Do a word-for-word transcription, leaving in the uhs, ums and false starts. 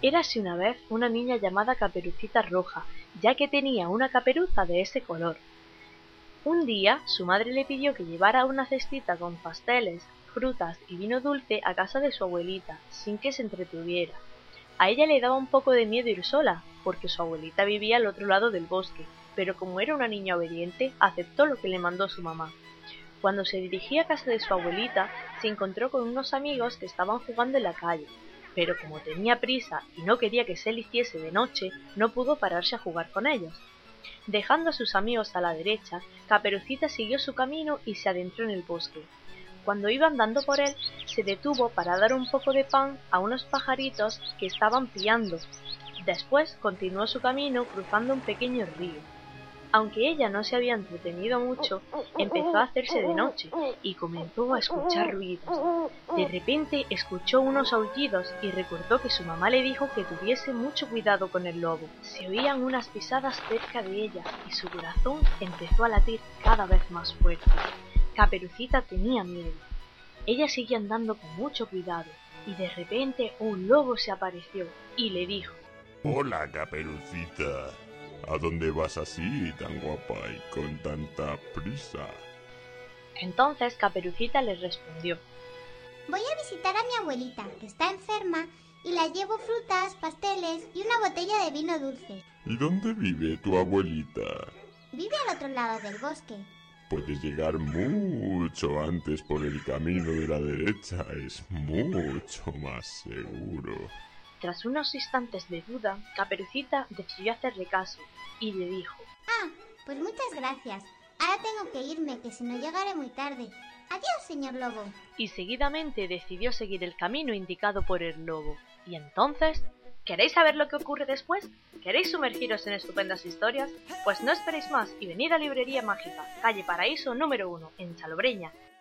Érase una vez una niña llamada Caperucita Roja, ya que tenía una caperuza de ese color. Un día su madre le pidió que llevara una cestita con pasteles, frutas y vino dulce a casa de su abuelita, sin que se entretuviera. A ella le daba un poco de miedo ir sola, porque su abuelita vivía al otro lado del bosque, pero como era una niña obediente, aceptó lo que le mandó su mamá. Cuando se dirigía a casa de su abuelita, se encontró con unos amigos que estaban jugando en la calle, pero como tenía prisa y no quería que se le hiciese de noche, no pudo pararse a jugar con ellos. Dejando a sus amigos a la derecha, Caperucita siguió su camino y se adentró en el bosque. Cuando iba andando por él, se detuvo para dar un poco de pan a unos pajaritos que estaban piando. Después continuó su camino cruzando un pequeño río. Aunque ella no se había entretenido mucho, empezó a hacerse de noche y comenzó a escuchar ruidos. De repente escuchó unos aullidos y recordó que su mamá le dijo que tuviese mucho cuidado con el lobo. Se oían unas pisadas cerca de ella y su corazón empezó a latir cada vez más fuerte. Caperucita tenía miedo. Ella seguía andando con mucho cuidado y de repente un lobo se apareció y le dijo: Hola, Caperucita. ¿A dónde vas así, tan guapa y con tanta prisa? Entonces Caperucita le respondió: Voy a visitar a mi abuelita, que está enferma, y la llevo frutas, pasteles y una botella de vino dulce. ¿Y dónde vive tu abuelita? Vive al otro lado del bosque. Puedes llegar mucho antes por el camino de la derecha, es mucho más seguro. Tras unos instantes de duda, Caperucita decidió hacerle caso y le dijo: Ah, pues muchas gracias. Ahora tengo que irme, que si no llegaré muy tarde. Adiós, señor lobo. Y seguidamente decidió seguir el camino indicado por el lobo. Y entonces, ¿queréis saber lo que ocurre después? ¿Queréis sumergiros en estupendas historias? Pues no esperéis más y venid a Librería Mágica, calle Paraíso número uno, en Salobreña,